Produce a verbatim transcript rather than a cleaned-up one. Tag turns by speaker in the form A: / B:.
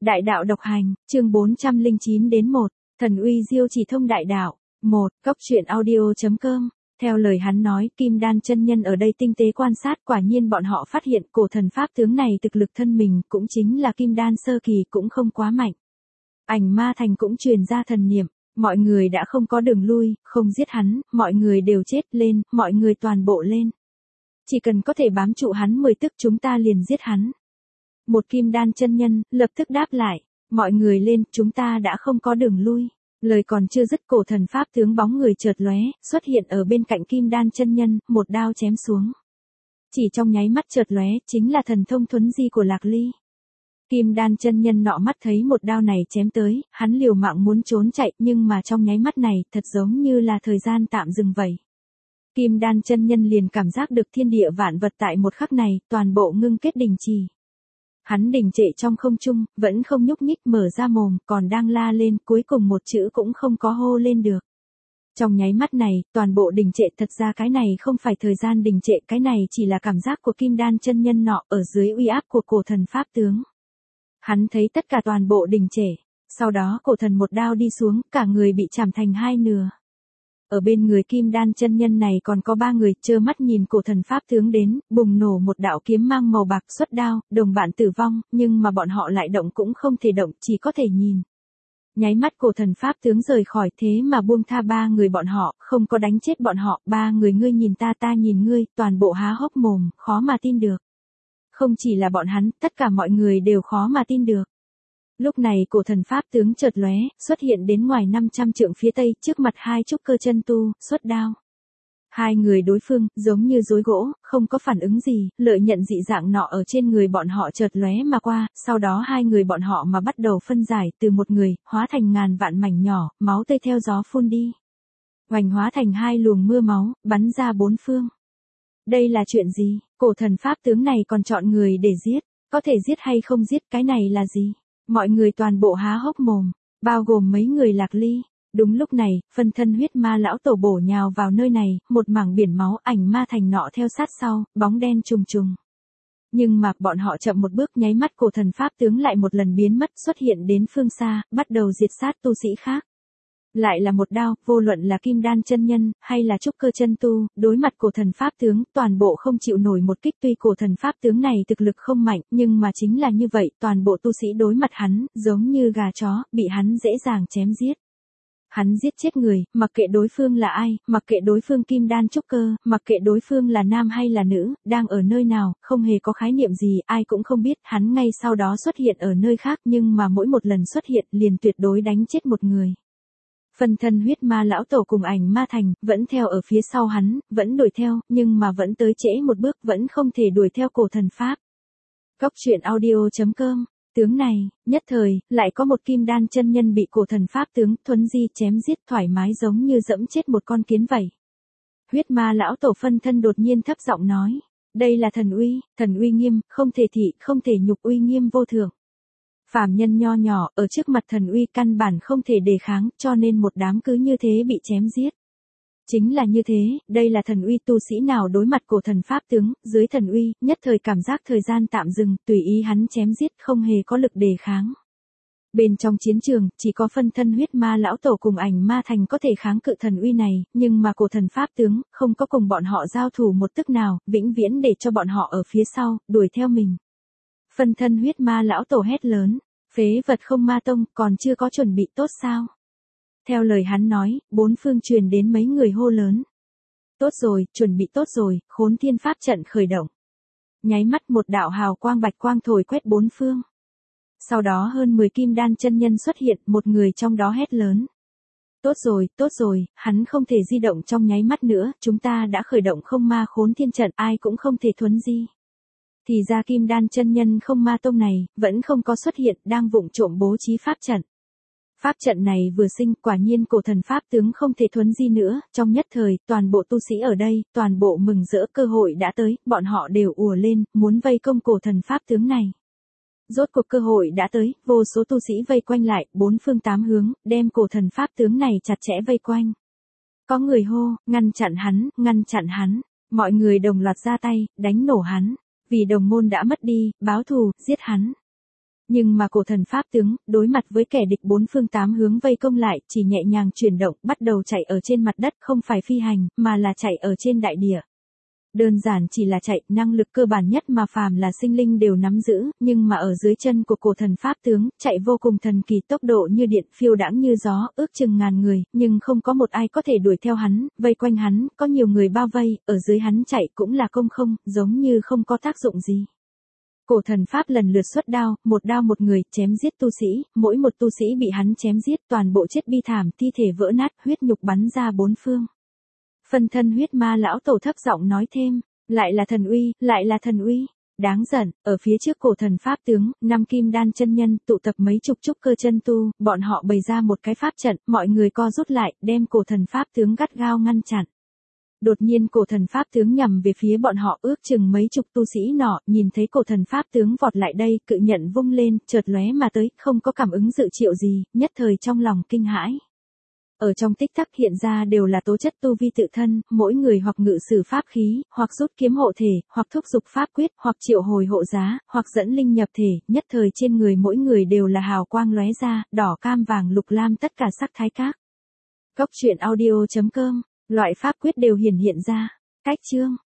A: Đại đạo độc hành, chương bốn trăm lẻ chín đến một, thần uy diêu chỉ thông đại đạo. một. Cốc truyện audio chấm com. Theo lời hắn nói, Kim Đan chân nhân ở đây tinh tế quan sát, quả nhiên bọn họ phát hiện cổ thần pháp tướng này thực lực thân mình cũng chính là Kim Đan sơ kỳ cũng không quá mạnh. Ảnh Ma Thành cũng truyền ra thần niệm, mọi người đã không có đường lui, không giết hắn, mọi người đều chết lên, mọi người toàn bộ lên. Chỉ cần có thể bám trụ hắn mười tức chúng ta liền giết hắn. Một Kim Đan chân nhân, lập tức đáp lại, mọi người lên, chúng ta đã không có đường lui. Lời còn chưa dứt cổ thần pháp tướng bóng người chợt lóe, xuất hiện ở bên cạnh Kim Đan chân nhân, một đao chém xuống. Chỉ trong nháy mắt chợt lóe, chính là thần thông thuấn di của Lạc Ly. Kim Đan chân nhân nọ mắt thấy một đao này chém tới, hắn liều mạng muốn trốn chạy, nhưng mà trong nháy mắt này, thật giống như là thời gian tạm dừng vậy. Kim Đan chân nhân liền cảm giác được thiên địa vạn vật tại một khắc này, toàn bộ ngưng kết đình trì. Hắn đình trệ trong không trung, vẫn không nhúc nhích, mở ra mồm, còn đang la lên, cuối cùng một chữ cũng không có hô lên được. Trong nháy mắt này, toàn bộ đình trệ, thật ra cái này không phải thời gian đình trệ, cái này chỉ là cảm giác của Kim Đan chân nhân nọ ở dưới uy áp của cổ thần pháp tướng. Hắn thấy tất cả toàn bộ đình trệ, sau đó cổ thần một đao đi xuống, cả người bị chảm thành hai nửa. Ở bên người Kim Đan chân nhân này còn có ba người, trơ mắt nhìn cổ thần pháp tướng đến, bùng nổ một đạo kiếm mang màu bạc xuất đao, đồng bạn tử vong, nhưng mà bọn họ lại động cũng không thể động, chỉ có thể nhìn. Nháy mắt cổ thần pháp tướng rời khỏi, thế mà buông tha ba người bọn họ, không có đánh chết bọn họ, ba người ngươi nhìn ta ta nhìn ngươi, toàn bộ há hốc mồm, khó mà tin được. Không chỉ là bọn hắn, tất cả mọi người đều khó mà tin được. Lúc này cổ thần pháp tướng chợt lóe, xuất hiện đến ngoài năm trăm trượng phía tây, trước mặt hai trúc cơ chân tu, xuất đao. Hai người đối phương, giống như rối gỗ, không có phản ứng gì, lợi nhận dị dạng nọ ở trên người bọn họ chợt lóe mà qua, sau đó hai người bọn họ mà bắt đầu phân giải, từ một người, hóa thành ngàn vạn mảnh nhỏ, máu tươi theo gió phun đi. Hoành hóa thành hai luồng mưa máu, bắn ra bốn phương. Đây là chuyện gì? Cổ thần pháp tướng này còn chọn người để giết, có thể giết hay không giết, cái này là gì? Mọi người toàn bộ há hốc mồm, bao gồm mấy người Lạc Ly. Đúng lúc này, phân thân huyết ma lão tổ bổ nhào vào nơi này, một mảng biển máu, Ảnh Ma Thành nọ theo sát sau, bóng đen trùng trùng. Nhưng mà, bọn họ chậm một bước, nháy mắt cổ thần pháp tướng lại một lần biến mất, xuất hiện đến phương xa, bắt đầu diệt sát tu sĩ khác. Lại là một đao, vô luận là Kim Đan chân nhân, hay là trúc cơ chân tu, đối mặt cổ thần pháp tướng, toàn bộ không chịu nổi một kích. Tuy cổ thần pháp tướng này thực lực không mạnh, nhưng mà chính là như vậy, toàn bộ tu sĩ đối mặt hắn, giống như gà chó, bị hắn dễ dàng chém giết. Hắn giết chết người, mặc kệ đối phương là ai, mặc kệ đối phương Kim Đan trúc cơ, mặc kệ đối phương là nam hay là nữ, đang ở nơi nào, không hề có khái niệm gì, ai cũng không biết, hắn ngay sau đó xuất hiện ở nơi khác, nhưng mà mỗi một lần xuất hiện liền tuyệt đối đánh chết một người. Phân thân huyết ma lão tổ cùng Ảnh Ma Thành, vẫn theo ở phía sau hắn, vẫn đuổi theo, nhưng mà vẫn tới trễ một bước, vẫn không thể đuổi theo cổ thần pháp. Cốc truyện audio chấm com. Tướng này, nhất thời, lại có một Kim Đan chân nhân bị cổ thần pháp tướng thuấn di chém giết thoải mái giống như dẫm chết một con kiến vậy. Huyết ma lão tổ phân thân đột nhiên thấp giọng nói, đây là thần uy, thần uy nghiêm, không thể thị, không thể nhục, uy nghiêm vô thượng. Phàm nhân nho nhỏ, ở trước mặt thần uy căn bản không thể đề kháng, cho nên một đám cứ như thế bị chém giết. Chính là như thế, đây là thần uy, tu sĩ nào đối mặt cổ thần pháp tướng, dưới thần uy, nhất thời cảm giác thời gian tạm dừng, tùy ý hắn chém giết, không hề có lực đề kháng. Bên trong chiến trường, chỉ có phân thân huyết ma lão tổ cùng Ảnh Ma Thành có thể kháng cự thần uy này, nhưng mà cổ thần pháp tướng, không có cùng bọn họ giao thủ một tức nào, vĩnh viễn để cho bọn họ ở phía sau, đuổi theo mình. Phân thân huyết ma lão tổ hét lớn, phế vật không ma tông, còn chưa có chuẩn bị tốt sao? Theo lời hắn nói, bốn phương truyền đến mấy người hô lớn. Tốt rồi, chuẩn bị tốt rồi, Khốn Thiên pháp trận khởi động. Nháy mắt một đạo hào quang bạch quang thổi quét bốn phương. Sau đó hơn mười Kim Đan chân nhân xuất hiện, một người trong đó hét lớn. Tốt rồi, tốt rồi, hắn không thể di động trong nháy mắt nữa, chúng ta đã khởi động không ma Khốn Thiên trận, ai cũng không thể thuấn di. Thì ra Kim Đan chân nhân không ma tông này, vẫn không có xuất hiện, đang vụng trộm bố trí pháp trận. Pháp trận này vừa sinh, quả nhiên cổ thần pháp tướng không thể thuấn di nữa, trong nhất thời, toàn bộ tu sĩ ở đây, toàn bộ mừng rỡ, cơ hội đã tới, bọn họ đều ùa lên, muốn vây công cổ thần pháp tướng này. Rốt cuộc cơ hội đã tới, vô số tu sĩ vây quanh lại, bốn phương tám hướng, đem cổ thần pháp tướng này chặt chẽ vây quanh. Có người hô, ngăn chặn hắn, ngăn chặn hắn, mọi người đồng loạt ra tay, đánh nổ hắn, vì đồng môn đã mất đi, báo thù, giết hắn. Nhưng mà cổ thần pháp tướng, đối mặt với kẻ địch bốn phương tám hướng vây công lại, chỉ nhẹ nhàng chuyển động, bắt đầu chạy ở trên mặt đất, không phải phi hành, mà là chạy ở trên đại địa. Đơn giản chỉ là chạy, năng lực cơ bản nhất mà phàm là sinh linh đều nắm giữ, nhưng mà ở dưới chân của cổ thần pháp tướng, chạy vô cùng thần kỳ, tốc độ như điện, phiêu đãng như gió, ước chừng ngàn người, nhưng không có một ai có thể đuổi theo hắn, vây quanh hắn, có nhiều người bao vây, ở dưới hắn chạy cũng là công không, giống như không có tác dụng gì. Cổ thần pháp lần lượt xuất đao, một đao một người, chém giết tu sĩ, mỗi một tu sĩ bị hắn chém giết, toàn bộ chết bi thảm, thi thể vỡ nát, huyết nhục bắn ra bốn phương. Phân thân huyết ma lão tổ thấp giọng nói thêm, lại là thần uy, lại là thần uy. Đáng giận, ở phía trước cổ thần pháp tướng, năm kim đan chân nhân, tụ tập mấy chục trúc cơ chân tu, bọn họ bày ra một cái pháp trận, mọi người co rút lại, đem cổ thần pháp tướng gắt gao ngăn chặn. Đột nhiên cổ thần pháp tướng nhằm về phía bọn họ, ước chừng mấy chục tu sĩ nọ, nhìn thấy cổ thần pháp tướng vọt lại đây, cự nhận vung lên, chợt lóe mà tới, không có cảm ứng dự triệu gì, nhất thời trong lòng kinh hãi. Ở trong tích tắc hiện ra đều là tố chất tu vi tự thân, mỗi người hoặc ngự sử pháp khí, hoặc rút kiếm hộ thể, hoặc thúc dục pháp quyết, hoặc triệu hồi hộ giá, hoặc dẫn linh nhập thể, nhất thời trên người mỗi người đều là hào quang lóe ra, đỏ cam vàng lục lam tất cả sắc thái các. Cốc truyện audio chấm com, loại pháp quyết đều hiển hiện ra. Cách chương